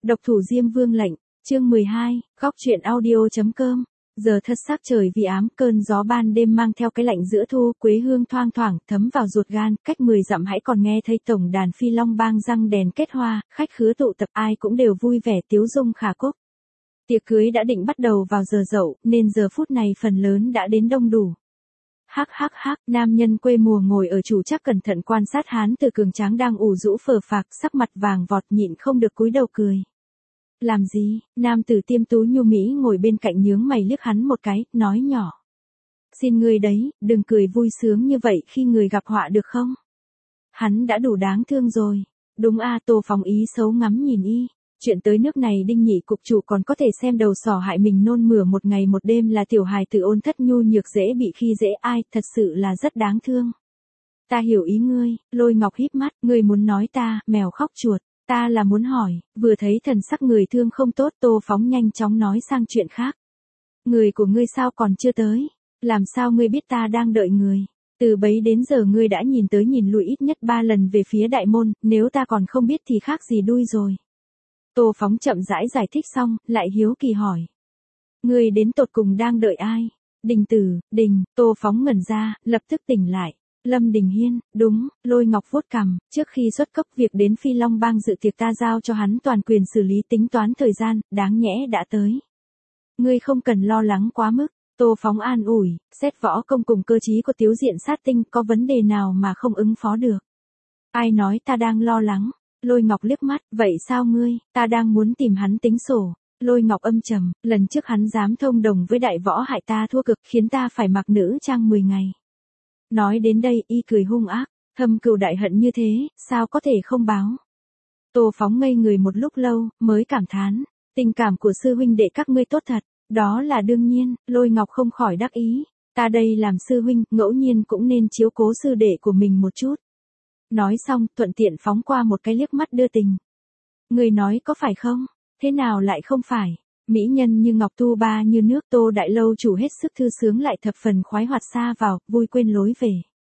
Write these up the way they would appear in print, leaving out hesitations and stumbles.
Độc thủ Diêm Vương lệnh, chương 12, góc truyện audio.com. Giờ thật sắc trời vì ám, cơn gió ban đêm mang theo cái lạnh giữa thu, quế hương thoang thoảng, thấm vào ruột gan, cách 10 dặm hãy còn nghe thấy tổng đàn phi long bang răng đèn kết hoa, khách khứa tụ tập ai cũng đều vui vẻ tiếu dung khả cúc. Tiệc cưới đã định bắt đầu vào giờ dậu, nên giờ phút này phần lớn đã đến đông đủ. Hắc hắc hắc, nam nhân quê mùa ngồi ở chủ chắc cẩn thận quan sát hán tử cường tráng đang ủ rũ phờ phạc, sắc mặt vàng vọt nhịn không được cúi đầu cười. Làm gì? Nam tử tiêm tú nhu mỹ ngồi bên cạnh nhướng mày liếc hắn một cái, nói nhỏ. Xin ngươi đấy, đừng cười vui sướng như vậy khi người gặp họa được không? Hắn đã đủ đáng thương rồi. Đúng a, Tô Phóng ý xấu ngắm nhìn y. Chuyện tới nước này Đinh Nhị cục chủ còn có thể xem đầu sỏ hại mình nôn mửa một ngày một đêm là tiểu hài tử ôn thất nhu nhược dễ bị khi dễ ai, thật sự là rất đáng thương. Ta hiểu ý ngươi, Lôi Ngọc híp mắt, ngươi muốn nói ta, mèo khóc chuột. Ta là muốn hỏi, vừa thấy thần sắc người thương không tốt, Tô Phóng nhanh chóng nói sang chuyện khác. Người của ngươi sao còn chưa tới? Làm sao ngươi biết ta đang đợi người? Từ bấy đến giờ ngươi đã nhìn tới nhìn lui ít nhất 3 lần về phía đại môn, nếu ta còn không biết thì khác gì đuôi rồi. Tô Phóng chậm rãi giải thích xong, lại hiếu kỳ hỏi. Ngươi đến tột cùng đang đợi ai? Đình Tử, Đình, Tô Phóng ngẩn ra, lập tức tỉnh lại. Lâm Đình Hiên, đúng, Lôi Ngọc vuốt cằm, trước khi xuất cấp việc đến Phi Long Bang dự tiệc ta giao cho hắn toàn quyền xử lý tính toán thời gian, đáng nhẽ đã tới. Ngươi không cần lo lắng quá mức, Tô Phóng an ủi, xét võ công cùng cơ trí của Tiếu Diện Sát Tinh có vấn đề nào mà không ứng phó được. Ai nói ta đang lo lắng? Lôi Ngọc liếc mắt, vậy sao ngươi, ta đang muốn tìm hắn tính sổ. Lôi Ngọc âm trầm, lần trước hắn dám thông đồng với đại võ hại ta thua cực khiến ta phải mặc nữ trang 10 ngày. Nói đến đây y cười hung ác, thâm cừu đại hận như thế, sao có thể không báo. Tô Phóng ngây người một lúc lâu, mới cảm thán, tình cảm của sư huynh đệ các ngươi tốt thật, đó là đương nhiên, Lôi Ngọc không khỏi đắc ý, ta đây làm sư huynh, ngẫu nhiên cũng nên chiếu cố sư đệ của mình một chút. Nói xong, thuận tiện phóng qua một cái liếc mắt đưa tình. Người nói có phải không? Thế nào lại không phải? Mỹ nhân như ngọc tu ba như nước, Tô Đại Lâu chủ hết sức thư sướng lại thập phần khoái hoạt xa vào, vui quên lối về.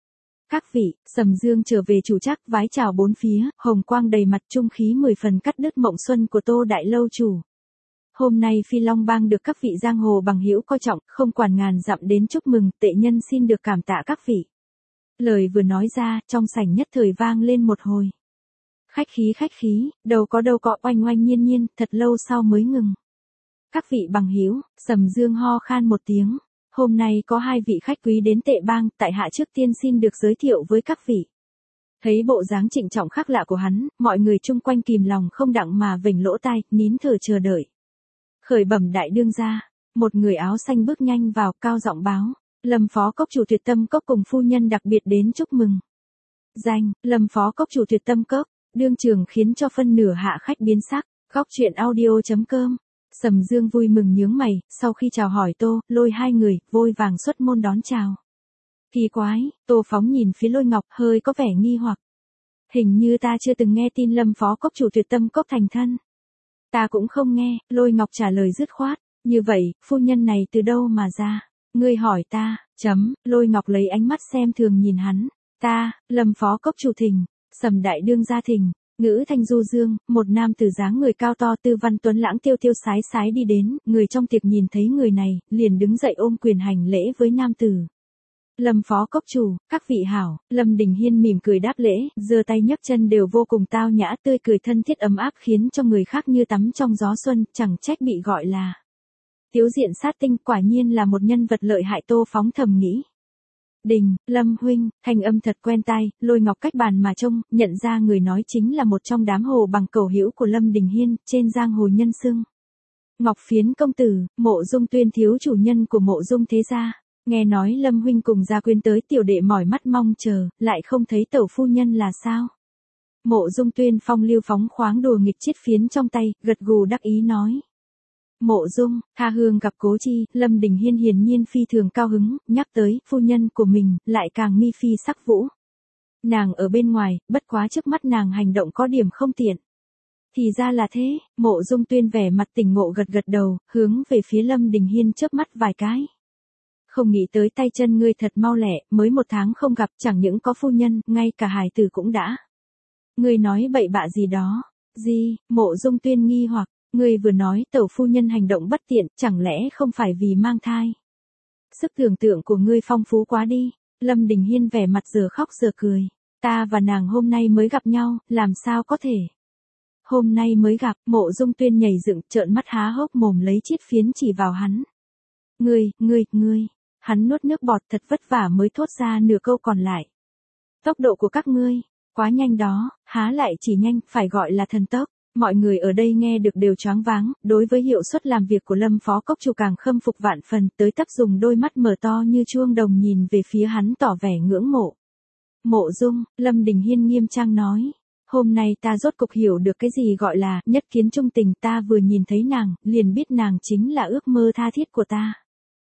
Các vị, Sầm Dương trở về chủ chắc vái chào bốn phía, hồng quang đầy mặt trung khí 10 phần cắt đứt mộng xuân của Tô Đại Lâu chủ. Hôm nay Phi Long Bang được các vị giang hồ bằng hữu coi trọng, không quản ngàn dặm đến chúc mừng, tệ nhân xin được cảm tạ các vị. Lời vừa nói ra, trong sảnh nhất thời vang lên một hồi. Khách khí, đâu có, oanh oanh nhiên nhiên, thật lâu sau mới ngừng. Các vị bằng hữu, Sầm Dương ho khan một tiếng. Hôm nay có 2 vị khách quý đến Tệ Bang, tại hạ trước tiên xin được giới thiệu với các vị. Thấy bộ dáng trịnh trọng khác lạ của hắn, mọi người chung quanh kìm lòng không đặng mà vểnh lỗ tai, nín thở chờ đợi. Khởi bẩm đại đương gia, một người áo xanh bước nhanh vào, cao giọng báo. Lâm phó cốc chủ Tuyệt Tâm Cốc cùng phu nhân đặc biệt đến chúc mừng. Danh, Lâm phó cốc chủ Tuyệt Tâm Cốc, đương trường khiến cho phân nửa hạ khách biến sắc. Góc truyện audio.com. Sầm Dương vui mừng nhướng mày, sau khi chào hỏi Tô, Lôi hai người, vội vàng xuất môn đón chào. Kỳ quái, Tô Phóng nhìn phía Lôi Ngọc hơi có vẻ nghi hoặc. Hình như ta chưa từng nghe tin Lâm phó cốc chủ Tuyệt Tâm Cốc thành thân. Ta cũng không nghe, Lôi Ngọc trả lời dứt khoát. Như vậy, phu nhân này từ đâu mà ra? Ngươi hỏi ta, Lôi Ngọc lấy ánh mắt xem thường nhìn hắn. Ta, Lâm phó cốc chủ Thình, Sầm đại đương gia Thình. Ngữ thanh du dương, một nam tử dáng người cao to tư văn tuấn lãng tiêu tiêu sái sái đi đến, người trong tiệc nhìn thấy người này, liền đứng dậy ôm quyền hành lễ với nam tử. Lâm phó cốc chủ, các vị hảo, Lâm Đình Hiên mỉm cười đáp lễ, giơ tay nhấc chân đều vô cùng tao nhã tươi cười thân thiết ấm áp khiến cho người khác như tắm trong gió xuân, chẳng trách bị gọi là Tiếu Diện Sát Tinh, quả nhiên là một nhân vật lợi hại. Tô Phóng thầm nghĩ. Đình, Lâm huynh, thanh âm thật quen tai, Lôi Ngọc cách bàn mà trông, nhận ra người nói chính là một trong đám hồ bằng cẩu hữu của Lâm Đình Hiên, trên giang hồ nhân xưng Ngọc Phiến công tử, Mộ Dung Tuyên thiếu chủ nhân của Mộ Dung thế gia. Nghe nói Lâm huynh cùng Gia Quyên tới, tiểu đệ mỏi mắt mong chờ, lại không thấy tẩu phu nhân là sao? Mộ Dung Tuyên phong lưu phóng khoáng đùa nghịch chiết phiến trong tay, gật gù đắc ý nói. Mộ Dung, tha hương gặp cố chi, Lâm Đình Hiên hiển nhiên phi thường cao hứng, nhắc tới phu nhân của mình, lại càng mi phi sắc vũ. Nàng ở bên ngoài, bất quá trước mắt nàng hành động có điểm không tiện. Thì ra là thế, Mộ Dung Tuyên vẻ mặt tỉnh ngộ gật gật đầu, hướng về phía Lâm Đình Hiên chớp mắt vài cái. Không nghĩ tới tay chân ngươi thật mau lẹ, mới 1 tháng không gặp, chẳng những có phu nhân, ngay cả hài tử cũng đã. Ngươi nói bậy bạ gì đó? Gì, Mộ Dung Tuyên nghi hoặc, ngươi vừa nói tẩu phu nhân hành động bất tiện, chẳng lẽ không phải vì mang thai? Sức tưởng tượng của ngươi phong phú quá đi. Lâm Đình Hiên vẻ mặt giờ khóc giờ cười. Ta và nàng hôm nay mới gặp nhau, làm sao có thể? Hôm nay mới gặp, Mộ Dung Tuyên nhảy dựng, trợn mắt há hốc mồm lấy chiếc phiến chỉ vào hắn. Ngươi, hắn nuốt nước bọt thật vất vả mới thốt ra nửa câu còn lại. Tốc độ của các ngươi, quá nhanh đó, há lại chỉ nhanh, phải gọi là thần tốc. Mọi người ở đây nghe được đều choáng váng, đối với hiệu suất làm việc của Lâm phó cốc chủ càng khâm phục vạn phần, tới tấp dùng đôi mắt mở to như chuông đồng nhìn về phía hắn tỏ vẻ ngưỡng mộ. Mộ Dung, Lâm Đình Hiên nghiêm trang nói, hôm nay ta rốt cục hiểu được cái gì gọi là nhất kiến trung tình, ta vừa nhìn thấy nàng, liền biết nàng chính là ước mơ tha thiết của ta.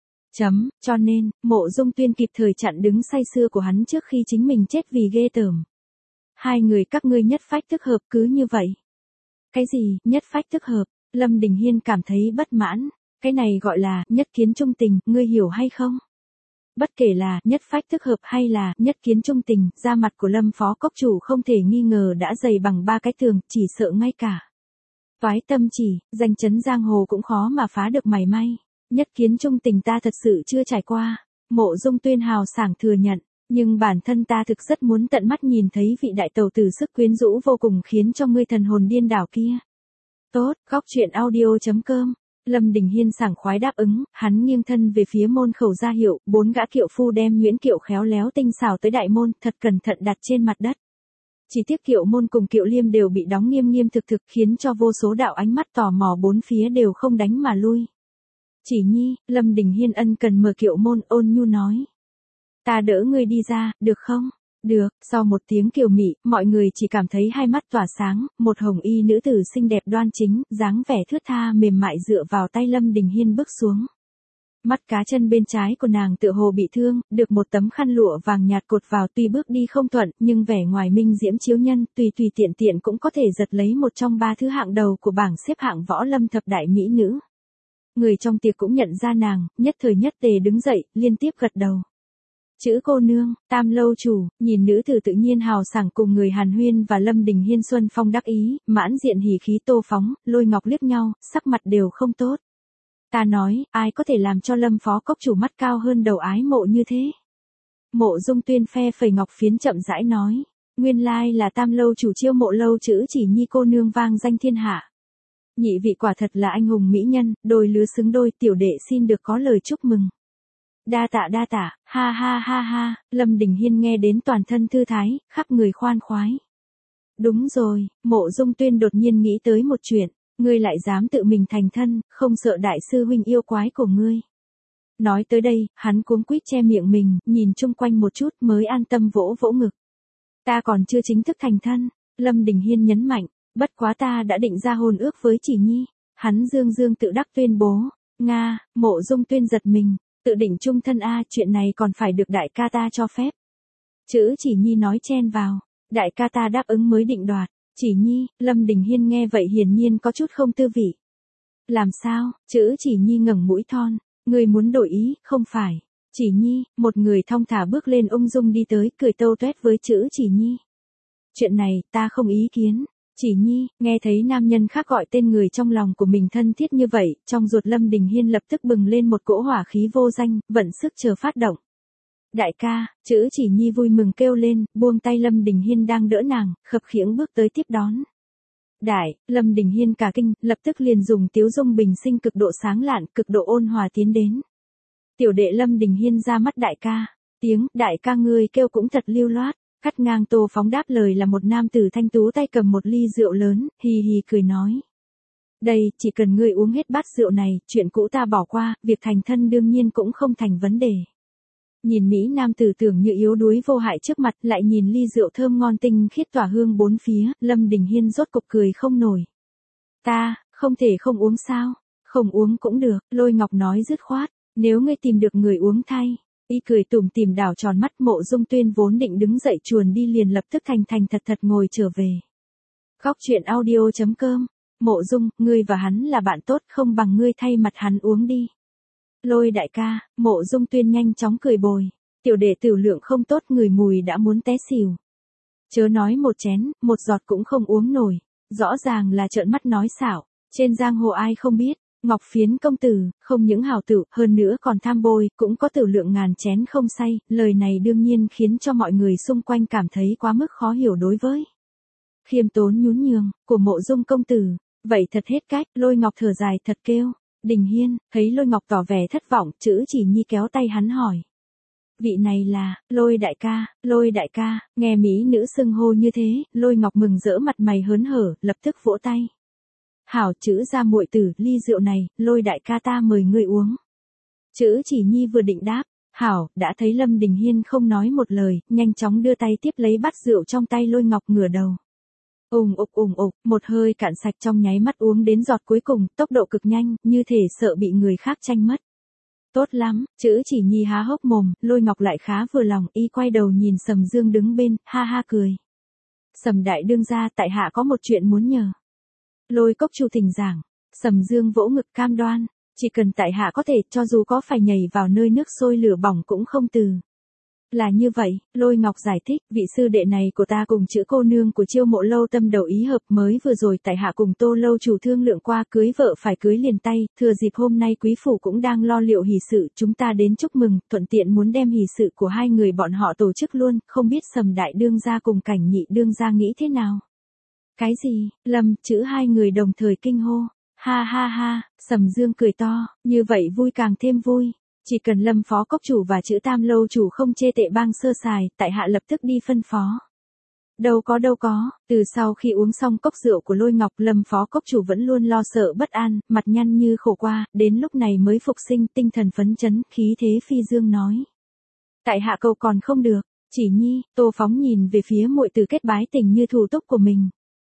Cho nên, Mộ Dung Tuyên kịp thời chặn đứng say sưa của hắn trước khi chính mình chết vì ghê tởm. Hai người các ngươi nhất phách tức hợp cứ như vậy. Cái gì, nhất phách tức hợp? Lâm Đình Hiên cảm thấy bất mãn. Cái này gọi là nhất kiến trung tình, ngươi hiểu hay không? Bất kể là nhất phách tức hợp hay là nhất kiến trung tình, da mặt của Lâm phó cốc chủ không thể nghi ngờ đã dày bằng ba cái tường, chỉ sợ ngay cả toái tâm chỉ, danh chấn giang hồ cũng khó mà phá được mảy may. Nhất kiến trung tình ta thật sự chưa trải qua. Mộ Dung Tuyên hào sảng thừa nhận. Nhưng bản thân ta thực rất muốn tận mắt nhìn thấy vị đại tẩu tử sức quyến rũ vô cùng khiến cho ngươi thần hồn điên đảo kia. Tốt, góc truyện audio.com. Lâm Đình Hiên sảng khoái đáp ứng, hắn nghiêng thân về phía môn khẩu ra hiệu, 4 gã kiệu phu đem nhuyễn kiệu khéo léo tinh xảo tới đại môn, thật cẩn thận đặt trên mặt đất. Chỉ tiếc kiệu môn cùng kiệu liêm đều bị đóng nghiêm nghiêm thực thực khiến cho vô số đạo ánh mắt tò mò bốn phía đều không đánh mà lui. Chỉ Nhi, Lâm Đình Hiên ân cần mở kiệu môn, ôn nhu nói. Ta đỡ ngươi đi ra, được không? Được, sau một tiếng kiều mị, mọi người chỉ cảm thấy hai mắt tỏa sáng, một hồng y nữ tử xinh đẹp đoan chính, dáng vẻ thướt tha mềm mại dựa vào tay Lâm Đình Hiên bước xuống. Mắt cá chân bên trái của nàng tựa hồ bị thương, được một tấm khăn lụa vàng nhạt cột vào, tuy bước đi không thuận, nhưng vẻ ngoài minh diễm chiếu nhân, tùy tiện tiện cũng có thể giật lấy một trong 3 thứ hạng đầu của bảng xếp hạng võ lâm thập đại mỹ nữ. Người trong tiệc cũng nhận ra nàng, nhất thời nhất tề đứng dậy, liên tiếp gật đầu. Chữ cô nương, Tam lâu chủ, nhìn nữ tử tự nhiên hào sảng cùng người hàn huyên và Lâm Đình Hiên xuân phong đắc ý, mãn diện hỉ khí tô phóng, Lôi Ngọc liếc nhau, sắc mặt đều không tốt. Ta nói, ai có thể làm cho Lâm phó cốc chủ mắt cao hơn đầu ái mộ như thế? Mộ Dung Tuyên phe phẩy ngọc phiến chậm rãi nói, nguyên lai là Tam lâu chủ chiêu mộ lâu chữ Chỉ Nhi cô nương vang danh thiên hạ. Nhị vị quả thật là anh hùng mỹ nhân, đôi lứa xứng đôi, tiểu đệ xin được có lời chúc mừng. Đa tạ, ha, Lâm Đình Hiên nghe đến toàn thân thư thái, khắp người khoan khoái. Đúng rồi, Mộ Dung Tuyên đột nhiên nghĩ tới một chuyện, ngươi lại dám tự mình thành thân, không sợ đại sư huynh yêu quái của ngươi. Nói tới đây, hắn cuống quýt che miệng mình, nhìn chung quanh một chút mới an tâm vỗ vỗ ngực. Ta còn chưa chính thức thành thân, Lâm Đình Hiên nhấn mạnh, bất quá ta đã định ra hôn ước với Chỉ Nhi. Hắn dương tự đắc tuyên bố, Nga, Mộ Dung Tuyên giật mình. Tự định chung thân a, chuyện này còn phải được đại ca ta cho phép. Chữ Chỉ Nhi nói chen vào, đại ca ta đáp ứng mới định đoạt. Chỉ Nhi, Lâm Đình Hiên nghe vậy hiển nhiên có chút không tư vị. Làm sao? Chữ Chỉ Nhi ngẩng mũi thon, người muốn đổi ý, không phải. Chỉ Nhi, một người thong thả bước lên ung dung đi tới, cười tâu tuét với chữ Chỉ Nhi. Chuyện này, ta không ý kiến. Chỉ Nhi, nghe thấy nam nhân khác gọi tên người trong lòng của mình thân thiết như vậy, trong ruột Lâm Đình Hiên lập tức bừng lên một cỗ hỏa khí vô danh, vận sức chờ phát động. Đại ca, chữ Chỉ Nhi vui mừng kêu lên, buông tay Lâm Đình Hiên đang đỡ nàng, khập khiễng bước tới tiếp đón. Lâm Đình Hiên cả kinh, lập tức liền dùng tiếu dung bình sinh cực độ sáng lạn, cực độ ôn hòa tiến đến. Tiểu đệ Lâm Đình Hiên ra mắt đại ca, tiếng đại ca ngươi kêu cũng thật lưu loát. Cắt ngang Tô Phóng đáp lời là một nam tử thanh tú tay cầm một ly rượu lớn, hì hì cười nói. Đây, chỉ cần ngươi uống hết bát rượu này, chuyện cũ ta bỏ qua, việc thành thân đương nhiên cũng không thành vấn đề. Nhìn Mỹ nam tử tưởng như yếu đuối vô hại trước mặt, lại nhìn ly rượu thơm ngon tinh khiết tỏa hương bốn phía, Lâm Đình Hiên rốt cục cười không nổi. Ta, không thể không uống sao? Không uống cũng được, Lôi Ngọc nói dứt khoát, nếu ngươi tìm được người uống thay. Y cười tủm tỉm đảo tròn mắt. Mộ Dung Tuyên vốn định đứng dậy chuồn đi liền lập tức thành thật ngồi trở về. Góc truyện audio.com. Mộ Dung, ngươi và hắn là bạn tốt, không bằng ngươi thay mặt hắn uống đi. Lôi đại ca, Mộ Dung Tuyên nhanh chóng cười bồi. Tiểu đệ tiểu lượng không tốt, người mùi đã muốn té xỉu. Chớ nói một chén, một giọt cũng không uống nổi. rõ ràng là trợn mắt nói xạo, trên giang hồ ai không biết, Ngọc Phiến công tử, không những hảo tử, hơn nữa còn tham bôi, cũng có tử lượng ngàn chén không say, lời này đương nhiên khiến cho mọi người xung quanh cảm thấy quá mức khó hiểu đối với khiêm tốn nhún nhường, của Mộ Dung công tử, vậy thật hết cách, Lôi Ngọc thở dài thật kêu. Đình Hiên, thấy Lôi Ngọc tỏ vẻ thất vọng, Chữ Chỉ Nhi kéo tay hắn hỏi. Vị này là, Lôi đại ca, nghe mỹ nữ xưng hô như thế, Lôi Ngọc mừng rỡ mặt mày hớn hở, lập tức vỗ tay. Hảo Chữ gia muội tử, ly rượu này, Lôi đại ca ta mời ngươi uống. Chữ Chỉ Nhi vừa định đáp, hảo, đã thấy Lâm Đình Hiên không nói một lời, nhanh chóng đưa tay tiếp lấy bát rượu trong tay Lôi Ngọc ngửa đầu. Ùng ục, một hơi cạn sạch trong nháy mắt uống đến giọt cuối cùng, tốc độ cực nhanh, như thể sợ bị người khác tranh mất. Tốt lắm, Chữ Chỉ Nhi há hốc mồm, Lôi Ngọc lại khá vừa lòng, y quay đầu nhìn Sầm Dương đứng bên, ha ha cười. Sầm đại đương gia, tại hạ có một chuyện muốn nhờ. Lôi Cốc Chủ thỉnh giảng, Sầm Dương vỗ ngực cam đoan, chỉ cần tại hạ có thể, cho dù có phải nhảy vào nơi nước sôi lửa bỏng cũng không từ. Là như vậy, Lôi Ngọc giải thích, vị sư đệ này của ta cùng Chữ cô nương của Chiêu Mộ lâu tâm đầu ý hợp, mới vừa rồi tại hạ cùng Tô lâu chủ thương lượng qua cưới vợ phải cưới liền tay, thừa dịp hôm nay quý phủ cũng đang lo liệu hỷ sự, chúng ta đến chúc mừng, thuận tiện muốn đem hỷ sự của hai người bọn họ tổ chức luôn, không biết Sầm đại đương gia cùng Cảnh nhị đương gia nghĩ thế nào. Cái gì? Lâm, Chữ hai người đồng thời kinh hô. Ha ha ha, Sầm Dương cười to, như vậy vui càng thêm vui. Chỉ cần Lâm phó cốc chủ và Chữ Tam lâu chủ không chê tệ bang sơ sài, tại hạ lập tức đi phân phó. Đâu có, từ sau khi uống xong cốc rượu của Lôi Ngọc, Lâm phó cốc chủ vẫn luôn lo sợ bất an, mặt nhăn như khổ qua, đến lúc này mới phục sinh, tinh thần phấn chấn, khí thế phi dương nói. Tại hạ cầu còn không được, Chỉ Nhi, Tô Phóng nhìn về phía muội tử kết bái tình như thủ túc của mình.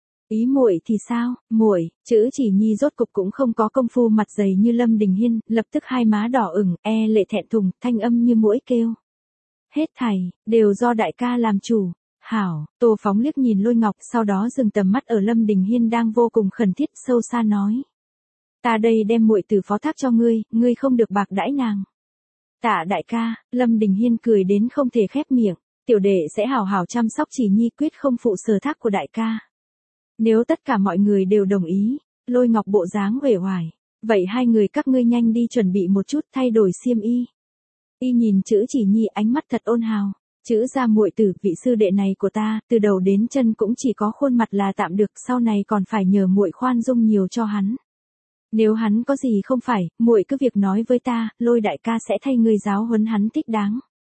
Ý muội thì sao, muội, Chữ Chỉ Nhi rốt cục cũng không có công phu mặt dày như Lâm Đình Hiên, lập tức hai má đỏ ửng, lệ thẹn thùng, thanh âm như muỗi kêu. Hết thảy, đều do đại ca làm chủ. Hảo, Tô Phóng liếc nhìn Lôi Ngọc, sau đó dừng tầm mắt ở Lâm Đình Hiên đang vô cùng khẩn thiết, sâu xa nói. Ta đây đem muội tử phó thác cho ngươi không được bạc đãi nàng. Tạ đại ca, Lâm Đình Hiên cười đến không thể khép miệng, tiểu đệ sẽ hảo hảo chăm sóc Chỉ Nhi, quyết không phụ sở thác của đại ca. Nếu tất cả mọi người đều đồng ý, Lôi Ngọc bộ dáng uể oải, vậy hai người các ngươi nhanh đi chuẩn bị một chút, thay đổi xiêm y. Y nhìn Chữ Chỉ Nhi ánh mắt thật ôn hào, Chữ gia muội tử, vị sư đệ này của ta, từ đầu đến chân cũng chỉ có khuôn mặt là tạm được, sau này còn phải nhờ muội khoan dung nhiều cho hắn. Nếu hắn có gì không phải, muội cứ việc nói với ta, Lôi đại ca sẽ thay người giáo huấn hắn thích đáng.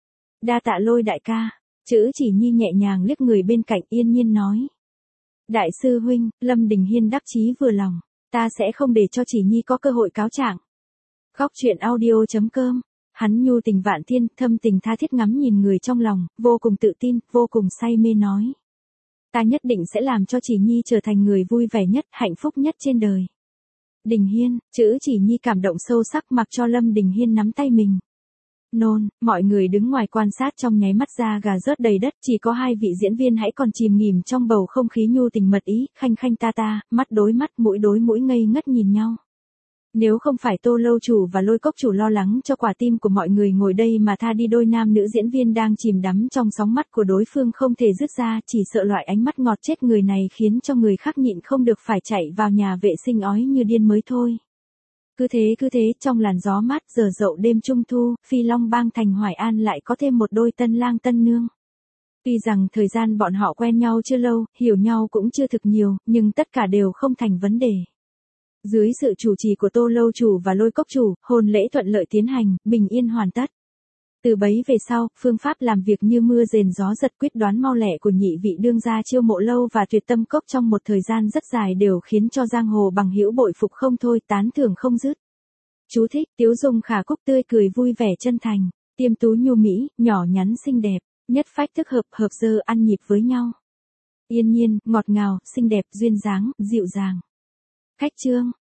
Đa tạ Lôi đại ca. Chữ Chỉ Nhi nhẹ nhàng liếc người bên cạnh, yên nhiên nói. Đại sư huynh, Lâm Đình Hiên đắc chí vừa lòng, ta sẽ không để cho Chỉ Nhi có cơ hội cáo trạng. Góc truyện audio.com, hắn nhu tình vạn thiên, thâm tình tha thiết ngắm nhìn người trong lòng, vô cùng tự tin, vô cùng say mê nói. Ta nhất định sẽ làm cho Chỉ Nhi trở thành người vui vẻ nhất, hạnh phúc nhất trên đời. Đình Hiên, Chữ Chỉ Nhi cảm động sâu sắc, mặc cho Lâm Đình Hiên nắm tay mình. Nôn, mọi người đứng ngoài quan sát trong nháy mắt da gà rớt đầy đất, chỉ có hai vị diễn viên hãy còn chìm nghỉm trong bầu không khí nhu tình mật ý, khanh khanh ta ta, mắt đối mắt, mũi đối mũi ngây ngất nhìn nhau. Nếu không phải Tô lâu chủ và Lôi Cốc chủ lo lắng cho quả tim của mọi người ngồi đây mà tha đi đôi nam nữ diễn viên đang chìm đắm trong sóng mắt của đối phương không thể dứt ra, chỉ sợ loại ánh mắt ngọt chết người này khiến cho người khác nhịn không được phải chạy vào nhà vệ sinh ói như điên mới thôi. Cứ thế, trong làn gió mát giờ dậu đêm trung thu, Phi Long Bang thành Hoài An lại có thêm một đôi tân lang tân nương. Tuy rằng thời gian bọn họ quen nhau chưa lâu, hiểu nhau cũng chưa thực nhiều, nhưng tất cả đều không thành vấn đề. Dưới sự chủ trì của Tô lâu chủ và Lôi Cốc chủ, hôn lễ thuận lợi tiến hành, bình yên hoàn tất. Từ bấy về sau, phương pháp làm việc như mưa rền gió giật, quyết đoán mau lẹ của nhị vị đương gia Chiêu Mộ lâu và Tuyệt Tâm Cốc trong một thời gian rất dài đều khiến cho giang hồ bằng hữu bội phục không thôi, tán thưởng không dứt. Chú thích, Tiếu Dung khả cúc tươi cười vui vẻ chân thành, tiêm tú nhu mỹ, nhỏ nhắn xinh đẹp, nhất phách thức hợp dơ ăn nhịp với nhau. Yên nhiên, ngọt ngào, xinh đẹp, duyên dáng, dịu dàng. Khách chương.